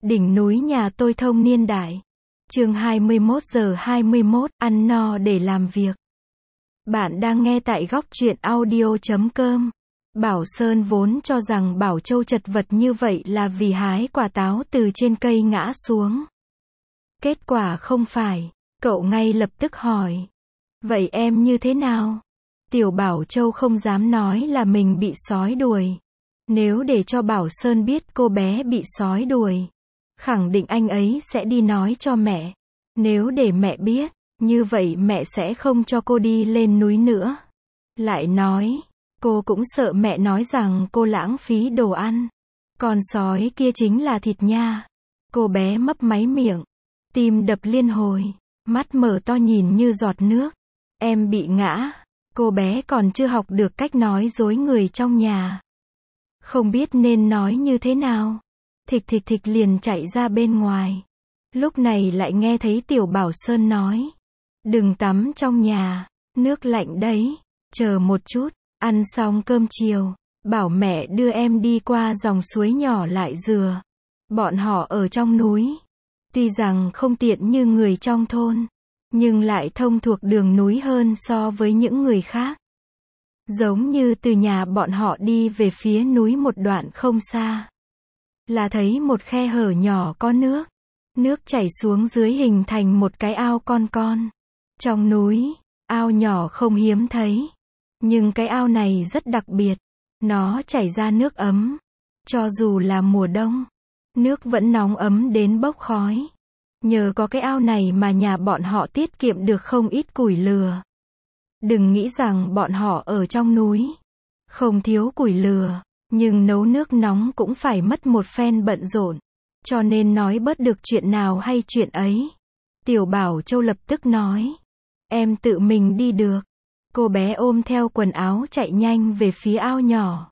Đỉnh núi nhà tôi thông niên đại. Chương 21:21, ăn no để làm việc. Bạn đang nghe tại góc truyện audio.com. Bảo Sơn vốn cho rằng Bảo Châu chật vật như vậy là vì hái quả táo từ trên cây ngã xuống. Kết quả không phải, cậu ngay lập tức hỏi. Vậy em như thế nào? Tiểu Bảo Châu không dám nói là mình bị sói đuổi. Nếu để cho Bảo Sơn biết cô bé bị sói đuổi, khẳng định anh ấy sẽ đi nói cho mẹ. Nếu để mẹ biết, như vậy mẹ sẽ không cho cô đi lên núi nữa. Lại nói, cô cũng sợ mẹ nói rằng cô lãng phí đồ ăn. Con sói kia chính là thịt nha. Cô bé mấp máy miệng, tim đập liên hồi, mắt mở to nhìn như giọt nước. Em bị ngã. Cô bé còn chưa học được cách nói dối người trong nhà. Không biết nên nói như thế nào. Thịch thịch thịch liền chạy ra bên ngoài. Lúc này lại nghe thấy Tiểu Bảo Sơn nói. Đừng tắm trong nhà, nước lạnh đấy. Chờ một chút, ăn xong cơm chiều, bảo mẹ đưa em đi qua dòng suối nhỏ lại dừa. Bọn họ ở trong núi. Tuy rằng không tiện như người trong thôn, nhưng lại thông thuộc đường núi hơn so với những người khác. Giống như từ nhà bọn họ đi về phía núi một đoạn không xa, là thấy một khe hở nhỏ có nước. Nước chảy xuống dưới hình thành một cái ao con. Trong núi, ao nhỏ không hiếm thấy. Nhưng cái ao này rất đặc biệt. Nó chảy ra nước ấm. Cho dù là mùa đông, nước vẫn nóng ấm đến bốc khói. Nhờ có cái ao này mà nhà bọn họ tiết kiệm được không ít củi lửa. Đừng nghĩ rằng bọn họ ở trong núi không thiếu củi lửa, nhưng nấu nước nóng cũng phải mất một phen bận rộn. Cho nên nói bớt được chuyện nào hay chuyện ấy. Tiểu Bảo Châu lập tức nói. Em tự mình đi được. Cô bé ôm theo quần áo chạy nhanh về phía ao nhỏ.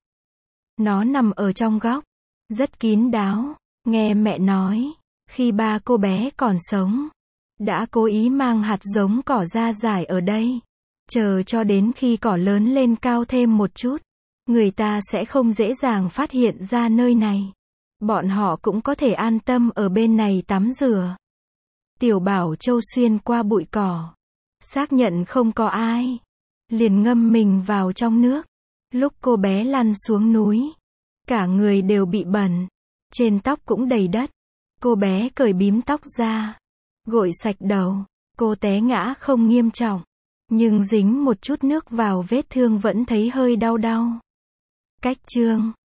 Nó nằm ở trong góc, rất kín đáo. Nghe mẹ nói, khi ba cô bé còn sống, đã cố ý mang hạt giống cỏ ra rải ở đây. Chờ cho đến khi cỏ lớn lên cao thêm một chút, người ta sẽ không dễ dàng phát hiện ra nơi này. Bọn họ cũng có thể an tâm ở bên này tắm rửa. Tiểu Bảo Châu xuyên qua bụi cỏ, xác nhận không có ai, liền ngâm mình vào trong nước. Lúc cô bé lăn xuống núi, cả người đều bị bẩn, trên tóc cũng đầy đất. Cô bé cởi bím tóc ra, gội sạch đầu. Cô té ngã không nghiêm trọng, nhưng dính một chút nước vào vết thương vẫn thấy hơi đau. Cách chương